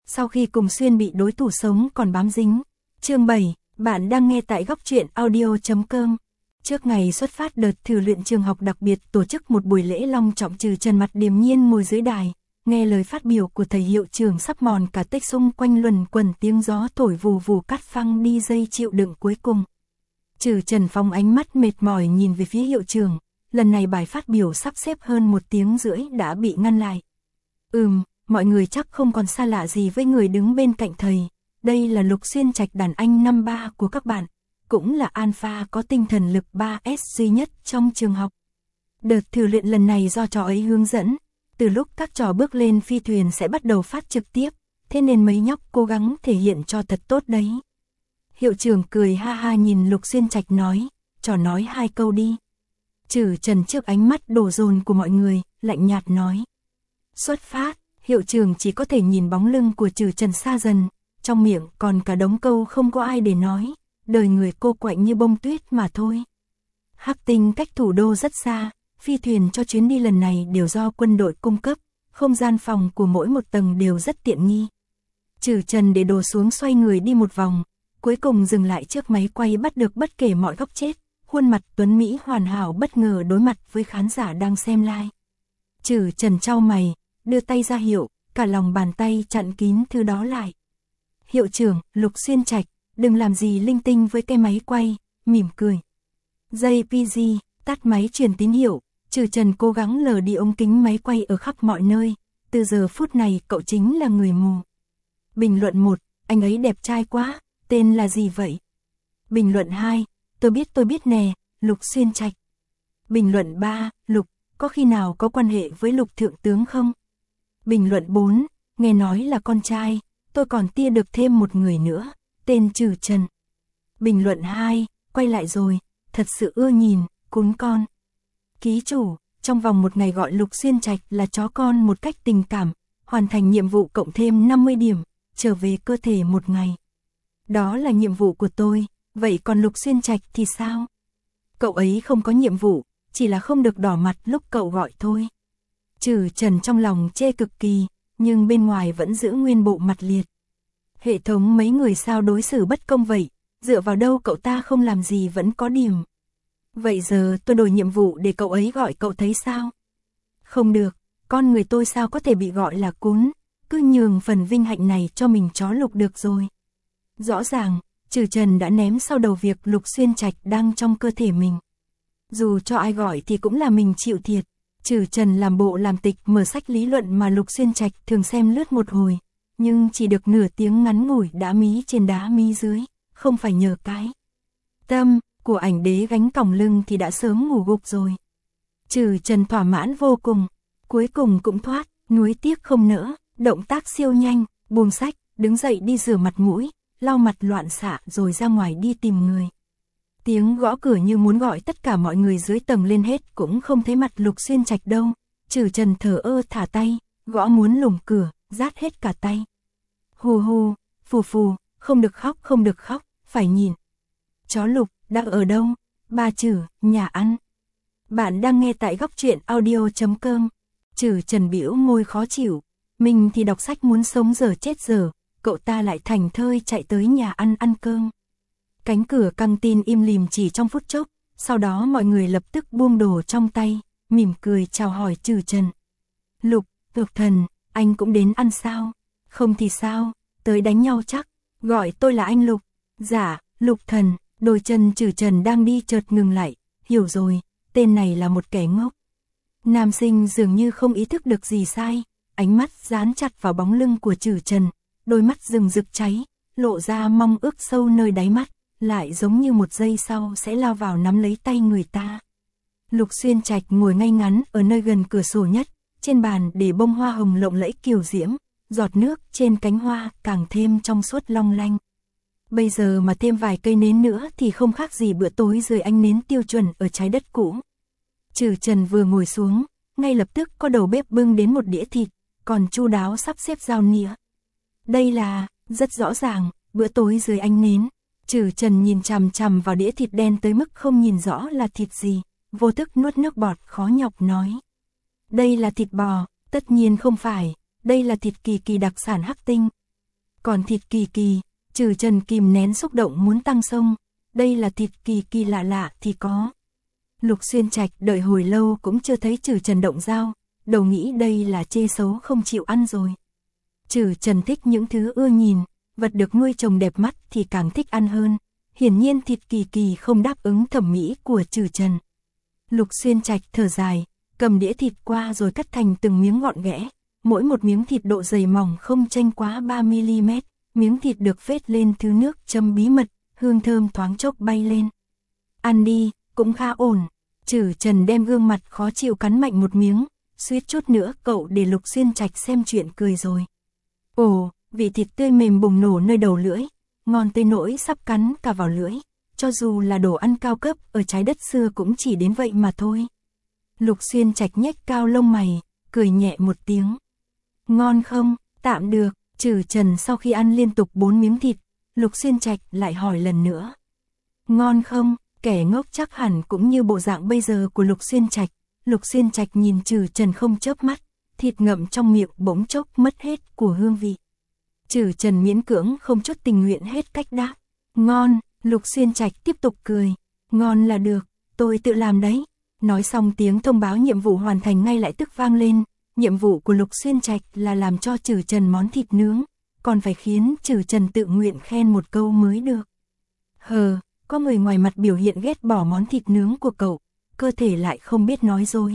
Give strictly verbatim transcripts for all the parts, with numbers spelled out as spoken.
sau khi cùng xuyên bị đối thủ sống còn bám dính. Chương bảy, bạn đang nghe tại góc truyện audio chấm com. Trước ngày xuất phát đợt thử luyện, trường học đặc biệt tổ chức một buổi lễ long trọng. Trừ Trần mặt điềm nhiên ngồi dưới đài, nghe lời phát biểu của thầy hiệu trưởng sắp mòn cả tích, xung quanh luẩn quẩn tiếng gió thổi vù vù cắt phăng đi giây chịu đựng cuối cùng. Trừ Trần phóng ánh mắt mệt mỏi nhìn về phía hiệu trưởng, lần này bài phát biểu sắp xếp hơn một tiếng rưỡi đã bị ngăn lại. Ừm, mọi người chắc không còn xa lạ gì với người đứng bên cạnh thầy, đây là Lục Xuyên Trạch, đàn anh năm ba của các bạn, cũng là alpha có tinh thần lực ba S duy nhất trong trường học. Đợt thử luyện lần này do trò ấy hướng dẫn, từ lúc các trò bước lên phi thuyền sẽ bắt đầu phát trực tiếp, thế nên mấy nhóc cố gắng thể hiện cho thật tốt đấy. Hiệu trưởng cười ha ha nhìn Lục Xuyên Trạch nói, trò nói hai câu đi. Trừ Trần trước ánh mắt đổ dồn của mọi người, lạnh nhạt nói. Xuất phát, hiệu trưởng chỉ có thể nhìn bóng lưng của Trừ Trần xa dần, trong miệng còn cả đống câu không có ai để nói, đời người cô quạnh như bông tuyết mà thôi. Hắc Tinh cách thủ đô rất xa, phi thuyền cho chuyến đi lần này đều do quân đội cung cấp, không gian phòng của mỗi một tầng đều rất tiện nghi. Trừ Trần để đồ xuống xoay người đi một vòng, cuối cùng dừng lại trước máy quay bắt được bất kể mọi góc chết, khuôn mặt tuấn Mỹ hoàn hảo bất ngờ đối mặt với khán giả đang xem live. Trừ Trần chau mày, đưa tay ra hiệu, cả lòng bàn tay chặn kín thứ đó lại. Hiệu trưởng, Lục Xuyên Trạch, đừng làm gì linh tinh với cái máy quay, mỉm cười. J P G, tắt máy truyền tín hiệu, Trừ Trần cố gắng lờ đi ống kính máy quay ở khắp mọi nơi, từ giờ phút này cậu chính là người mù. Bình luận một, anh ấy đẹp trai quá, tên là gì vậy? Bình luận hai, tôi biết tôi biết nè, Lục Xuyên Trạch. Bình luận ba, Lục, có khi nào có quan hệ với Lục Thượng tướng không? Bình luận bốn, nghe nói là con trai, tôi còn tia được thêm một người nữa, tên Trừ Trần. Bình luận hai, quay lại rồi, thật sự ưa nhìn, cún con. Ký chủ, trong vòng một ngày gọi Lục Xuyên Trạch là chó con một cách tình cảm, hoàn thành nhiệm vụ cộng thêm năm mươi điểm, trở về cơ thể một ngày. Đó là nhiệm vụ của tôi, vậy còn Lục Xuyên Trạch thì sao? Cậu ấy không có nhiệm vụ, chỉ là không được đỏ mặt lúc cậu gọi thôi. Trừ Trần trong lòng chê cực kỳ, nhưng bên ngoài vẫn giữ nguyên bộ mặt liệt. Hệ thống mấy người sao đối xử bất công vậy, dựa vào đâu cậu ta không làm gì vẫn có điểm. Vậy giờ tôi đổi nhiệm vụ để cậu ấy gọi cậu thấy sao? Không được, con người tôi sao có thể bị gọi là cún, cứ nhường phần vinh hạnh này cho mình chó Lục được rồi. Rõ ràng, Trừ Trần đã ném sau đầu việc Lục Xuyên Trạch đang trong cơ thể mình. Dù cho ai gọi thì cũng là mình chịu thiệt. Trừ Trần làm bộ làm tịch mở sách lý luận mà Lục Xuyên Trạch thường xem lướt một hồi, nhưng chỉ được nửa tiếng ngắn ngủi đã mí trên đá mí dưới, không phải nhờ cái tâm của ảnh đế gánh còng lưng thì đã sớm ngủ gục rồi. Trừ Trần thỏa mãn vô cùng, cuối cùng cũng thoát, nuối tiếc không nỡ, động tác siêu nhanh, buông sách, đứng dậy đi rửa mặt mũi, lau mặt loạn xạ rồi ra ngoài đi tìm người. Tiếng gõ cửa như muốn gọi tất cả mọi người dưới tầng lên hết cũng không thấy mặt Lục Xuyên Trạch đâu. Trừ Trần thở ơ thả tay, gõ muốn lủng cửa, rát hết cả tay. Hù hù, phù phù, không được khóc không được khóc, phải nhìn. Chó Lục, đang ở đâu? Ba Trừ, nhà ăn. Bạn đang nghe tại góc truyện audio chấm com. Trừ Trần bĩu môi khó chịu, mình thì đọc sách muốn sống giờ chết giờ, cậu ta lại thành thơi chạy tới nhà ăn ăn cơm. Cánh cửa căng tin im lìm chỉ trong phút chốc, sau đó mọi người lập tức buông đồ trong tay, mỉm cười chào hỏi Trừ Trần. Lục, Lục Thần, anh cũng đến ăn sao? Không thì sao, tới đánh nhau chắc, gọi tôi là anh Lục. Dạ, Lục Thần, đôi chân Trừ Trần đang đi chợt ngừng lại, hiểu rồi, tên này là một kẻ ngốc. Nam sinh dường như không ý thức được gì sai, ánh mắt dán chặt vào bóng lưng của Trừ Trần, đôi mắt rừng rực cháy, lộ ra mong ước sâu nơi đáy mắt, lại giống như một giây sau sẽ lao vào nắm lấy tay người ta. Lục Xuyên Trạch ngồi ngay ngắn ở nơi gần cửa sổ nhất, trên bàn để bông hoa hồng lộng lẫy kiều diễm, giọt nước trên cánh hoa càng thêm trong suốt long lanh. Bây giờ mà thêm vài cây nến nữa thì không khác gì bữa tối dưới ánh nến tiêu chuẩn ở trái đất cũ. Trừ Trần vừa ngồi xuống, ngay lập tức có đầu bếp bưng đến một đĩa thịt, còn chu đáo sắp xếp dao nĩa. Đây là, rất rõ ràng, bữa tối dưới ánh nến. Trừ Trần nhìn chằm chằm vào đĩa thịt đen tới mức không nhìn rõ là thịt gì, vô thức nuốt nước bọt khó nhọc nói. Đây là thịt bò, tất nhiên không phải, đây là thịt kỳ kỳ đặc sản Hắc Tinh. Còn thịt Kỳ Kỳ, Trừ Trần kìm nén xúc động muốn tăng sông, đây là thịt Kỳ Kỳ lạ lạ thì có. Lục Xuyên Trạch đợi hồi lâu cũng chưa thấy Trừ Trần động dao, đầu nghĩ đây là chê xấu không chịu ăn rồi. Trừ Trần thích những thứ ưa nhìn, vật được nuôi trồng đẹp mắt thì càng thích ăn hơn, hiển nhiên thịt Kỳ Kỳ không đáp ứng thẩm mỹ của Trừ Trần. Lục Xuyên Trạch thở dài, cầm đĩa thịt qua rồi cắt thành từng miếng gọn ghẽ, mỗi một miếng thịt độ dày mỏng không chênh quá ba mi li mét, miếng thịt được phết lên thứ nước châm bí mật, hương thơm thoáng chốc bay lên. Ăn đi, cũng khá ổn. Trừ Trần đem gương mặt khó chịu cắn mạnh một miếng, suýt chút nữa cậu để Lục Xuyên Trạch xem chuyện cười rồi. Ồ, vị thịt tươi mềm bùng nổ nơi đầu lưỡi, ngon tới nỗi sắp cắn cả vào lưỡi, cho dù là đồ ăn cao cấp ở trái đất xưa cũng chỉ đến vậy mà thôi. Lục Xuyên Trạch nhếch cao lông mày, cười nhẹ một tiếng. Ngon không? Tạm được. Trừ Trần sau khi ăn liên tục bốn miếng thịt, Lục Xuyên Trạch lại hỏi lần nữa. Ngon không? Kẻ ngốc chắc hẳn cũng như bộ dạng bây giờ của Lục Xuyên Trạch. Lục Xuyên Trạch nhìn Trừ Trần không chớp mắt, thịt ngậm trong miệng bỗng chốc mất hết của hương vị. Trừ Trần miễn cưỡng không chút tình nguyện hết cách đáp. Ngon. Lục Xuyên Trạch tiếp tục cười. Ngon là được, tôi tự làm đấy. Nói xong tiếng thông báo nhiệm vụ hoàn thành ngay lại tức vang lên. Nhiệm vụ của Lục Xuyên Trạch là làm cho Trừ Trần món thịt nướng, còn phải khiến Trừ Trần tự nguyện khen một câu mới được. Hờ, có người ngoài mặt biểu hiện ghét bỏ món thịt nướng của cậu, cơ thể lại không biết nói dối.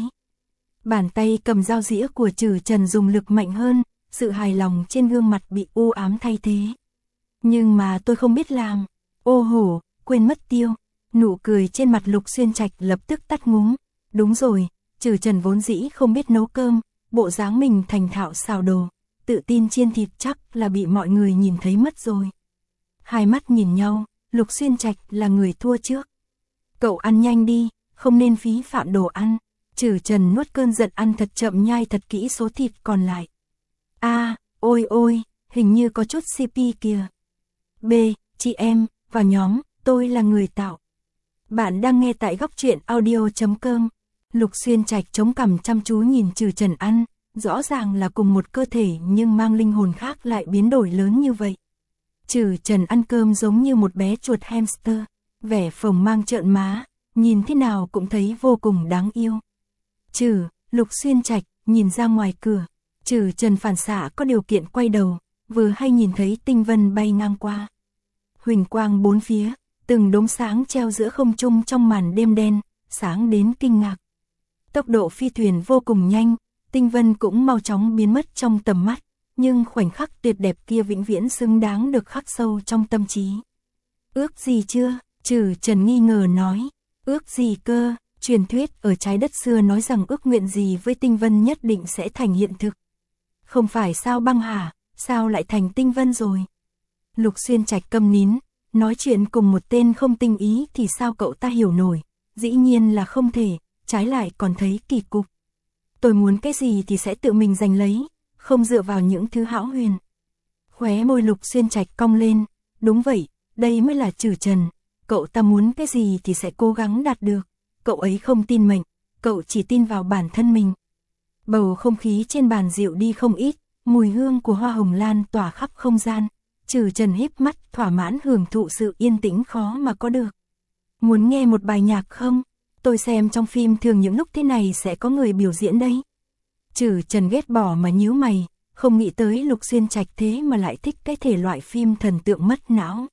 Bàn tay cầm dao dĩa của Trừ Trần dùng lực mạnh hơn, sự hài lòng trên gương mặt bị u ám thay thế. Nhưng mà tôi không biết làm. Ô hổ, quên mất tiêu. Nụ cười trên mặt Lục Xuyên Trạch lập tức tắt ngúm. Đúng rồi, Trừ Trần vốn dĩ không biết nấu cơm, bộ dáng mình thành thạo xào đồ, tự tin chiên thịt chắc là bị mọi người nhìn thấy mất rồi. Hai mắt nhìn nhau, Lục Xuyên Trạch là người thua trước. Cậu ăn nhanh đi, không nên phí phạm đồ ăn. Trừ Trần nuốt cơn giận ăn thật chậm nhai thật kỹ số thịt còn lại. A, à, ôi ôi, hình như có chút xê pê kìa. B, chị em, vào nhóm, tôi là người tạo. Bạn đang nghe tại góc truyện audio chấm com. Lục Xuyên Trạch chống cằm chăm chú nhìn Trừ Trần ăn, rõ ràng là cùng một cơ thể nhưng mang linh hồn khác lại biến đổi lớn như vậy. Trừ Trần ăn cơm giống như một bé chuột hamster, vẻ phồng mang trợn má, nhìn thế nào cũng thấy vô cùng đáng yêu. Trừ, Lục Xuyên Trạch nhìn ra ngoài cửa, Trừ Trần phản xạ có điều kiện quay đầu, vừa hay nhìn thấy tinh vân bay ngang qua. Huỳnh quang bốn phía, từng đốm sáng treo giữa không trung trong màn đêm đen, sáng đến kinh ngạc. Tốc độ phi thuyền vô cùng nhanh, tinh vân cũng mau chóng biến mất trong tầm mắt, nhưng khoảnh khắc tuyệt đẹp kia vĩnh viễn xứng đáng được khắc sâu trong tâm trí. Ước gì chưa? Trừ Trần nghi ngờ nói. Ước gì cơ? Truyền thuyết ở trái đất xưa nói rằng ước nguyện gì với tinh vân nhất định sẽ thành hiện thực. Không phải sao băng hả? Sao lại thành tinh vân rồi? Lục Xuyên Trạch câm nín, nói chuyện cùng một tên không tinh ý thì sao cậu ta hiểu nổi? Dĩ nhiên là không thể, trái lại còn thấy kỳ cục. Tôi muốn cái gì thì sẽ tự mình giành lấy, không dựa vào những thứ hão huyền. Khóe môi Lục Xuyên Trạch cong lên, đúng vậy, đây mới là Trừ Trần, cậu ta muốn cái gì thì sẽ cố gắng đạt được, cậu ấy không tin mệnh, cậu chỉ tin vào bản thân mình. Bầu không khí trên bàn dịu đi không ít, mùi hương của hoa hồng lan tỏa khắp không gian, Trừ Trần híp mắt thỏa mãn hưởng thụ sự yên tĩnh khó mà có được. Muốn nghe một bài nhạc không? Tôi xem trong phim thường những lúc thế này sẽ có người biểu diễn đấy. Trừ Trần ghét bỏ mà nhíu mày, không nghĩ tới Lục Xuyên Trạch thế mà lại thích cái thể loại phim thần tượng mất não.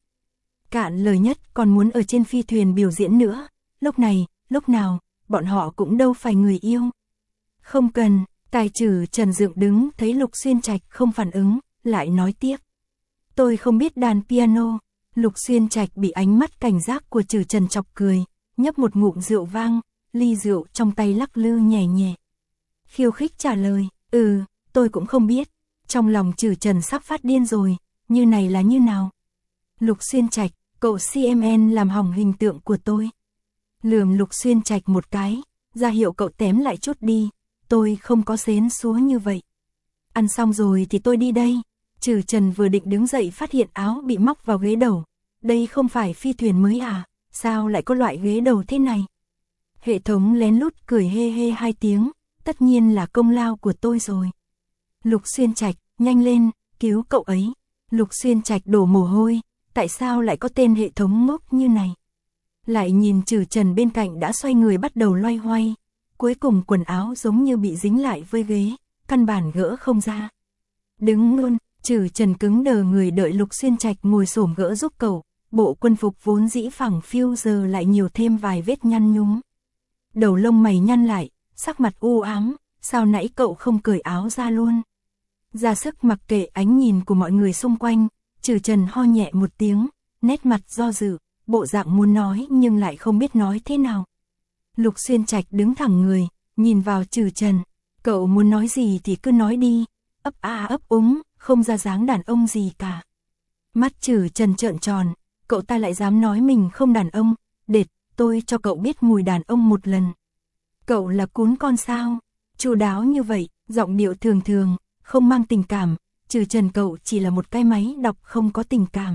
Cạn lời nhất còn muốn ở trên phi thuyền biểu diễn nữa, lúc này, lúc nào, bọn họ cũng đâu phải người yêu. Không cần, tài Trừ Trần dựng đứng thấy Lục Xuyên Trạch không phản ứng, lại nói tiếp. Tôi không biết đàn piano. Lục Xuyên Trạch bị ánh mắt cảnh giác của Trừ Trần chọc cười, nhấp một ngụm rượu vang, ly rượu trong tay lắc lư nhẹ nhẹ. Khiêu khích trả lời, ừ, tôi cũng không biết. Trong lòng Trừ Trần sắp phát điên rồi, như này là như nào? Lục Xuyên Trạch, cậu xê em en làm hỏng hình tượng của tôi. Lườm Lục Xuyên Trạch một cái, ra hiệu cậu tém lại chút đi, tôi không có xến xúa như vậy. Ăn xong rồi thì tôi đi đây. Trừ Trần vừa định đứng dậy phát hiện áo bị móc vào ghế đầu. Đây không phải phi thuyền mới à, sao lại có loại ghế đầu thế này? Hệ thống lén lút cười hê hê hai tiếng, tất nhiên là công lao của tôi rồi. Lục Xuyên Trạch, nhanh lên, cứu cậu ấy. Lục Xuyên Trạch đổ mồ hôi, tại sao lại có tên hệ thống ngốc như này? Lại nhìn Trừ Trần bên cạnh đã xoay người bắt đầu loay hoay, cuối cùng quần áo giống như bị dính lại với ghế, căn bản gỡ không ra. Đứng luôn, Trừ Trần cứng đờ người đợi Lục Xuyên Trạch ngồi xổm gỡ giúp cậu, bộ quân phục vốn dĩ phẳng phiu giờ lại nhiều thêm vài vết nhăn nhúm. Đầu lông mày nhăn lại, sắc mặt u ám, sao nãy cậu không cởi áo ra luôn? Ra sức mặc kệ ánh nhìn của mọi người xung quanh, Trừ Trần ho nhẹ một tiếng, nét mặt do dự, bộ dạng muốn nói nhưng lại không biết nói thế nào. Lục Xuyên Trạch đứng thẳng người, nhìn vào Trừ Trần, cậu muốn nói gì thì cứ nói đi, ấp a ấp úng, không ra dáng đàn ông gì cả. Mắt Trừ Trần trợn tròn, cậu ta lại dám nói mình không đàn ông, đệt, tôi cho cậu biết mùi đàn ông một lần. Cậu là cún con sao? Chu đáo như vậy, giọng điệu thường thường, không mang tình cảm, Trừ Trần cậu chỉ là một cái máy đọc không có tình cảm.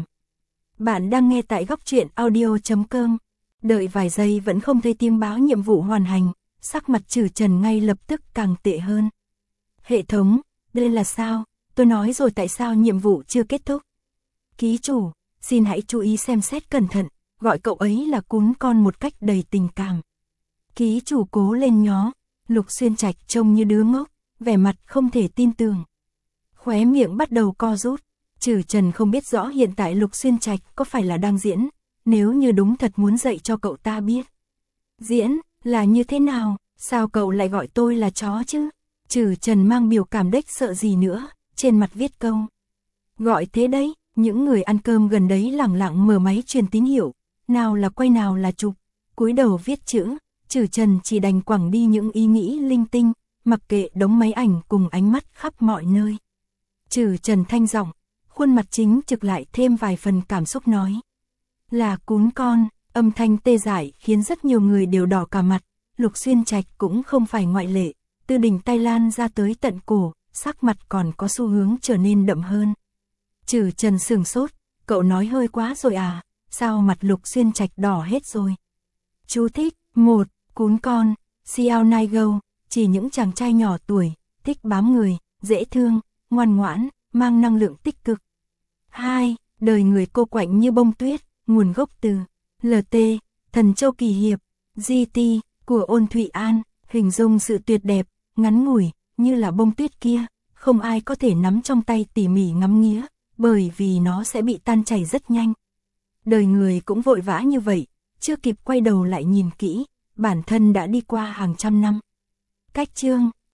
Bạn đang nghe tại góc truyện audio chấm com. Đợi vài giây vẫn không thấy tiếng báo nhiệm vụ hoàn thành, sắc mặt Trừ Trần ngay lập tức càng tệ hơn. Hệ thống, đây là sao? Tôi nói rồi tại sao nhiệm vụ chưa kết thúc? Ký chủ, xin hãy chú ý xem xét cẩn thận, gọi cậu ấy là cún con một cách đầy tình cảm. Ký chủ cố lên nhó, Lục Xuyên Trạch trông như đứa ngốc, vẻ mặt không thể tin tưởng. Khóe miệng bắt đầu co rút, Trừ Trần không biết rõ hiện tại Lục Xuyên Trạch có phải là đang diễn, nếu như đúng thật muốn dạy cho cậu ta biết. Diễn, là như thế nào, sao cậu lại gọi tôi là chó chứ? Trừ Trần mang biểu cảm đếch sợ gì nữa, trên mặt viết câu. Gọi thế đấy, những người ăn cơm gần đấy lẳng lặng mở máy truyền tín hiệu, nào là quay nào là chụp, cúi đầu viết chữ, Trừ Trần chỉ đành quẳng đi những ý nghĩ linh tinh, mặc kệ đống máy ảnh cùng ánh mắt khắp mọi nơi. Trừ Trần thanh giọng, khuôn mặt chính trực lại thêm vài phần cảm xúc nói. Là cún con, âm thanh tê dại khiến rất nhiều người đều đỏ cả mặt, Lục Xuyên Trạch cũng không phải ngoại lệ, từ đỉnh tay lan ra tới tận cổ, sắc mặt còn có xu hướng trở nên đậm hơn. Trừ Trần sửng sốt, cậu nói hơi quá rồi à, sao mặt Lục Xuyên Trạch đỏ hết rồi. Chú thích, một, cún con, Xiao Nai Gâu, chỉ những chàng trai nhỏ tuổi, thích bám người, dễ thương, ngoan ngoãn, mang năng lượng tích cực. hai. Đời người cô quạnh như bông tuyết, nguồn gốc từ lờ tê, Thần Châu Kỳ Hiệp, giê tê của Ôn Thụy An, hình dung sự tuyệt đẹp, ngắn ngủi, như là bông tuyết kia, không ai có thể nắm trong tay tỉ mỉ ngắm nghía, bởi vì nó sẽ bị tan chảy rất nhanh. Đời người cũng vội vã như vậy, chưa kịp quay đầu lại nhìn kỹ, bản thân đã đi qua hàng trăm năm. Cách chương,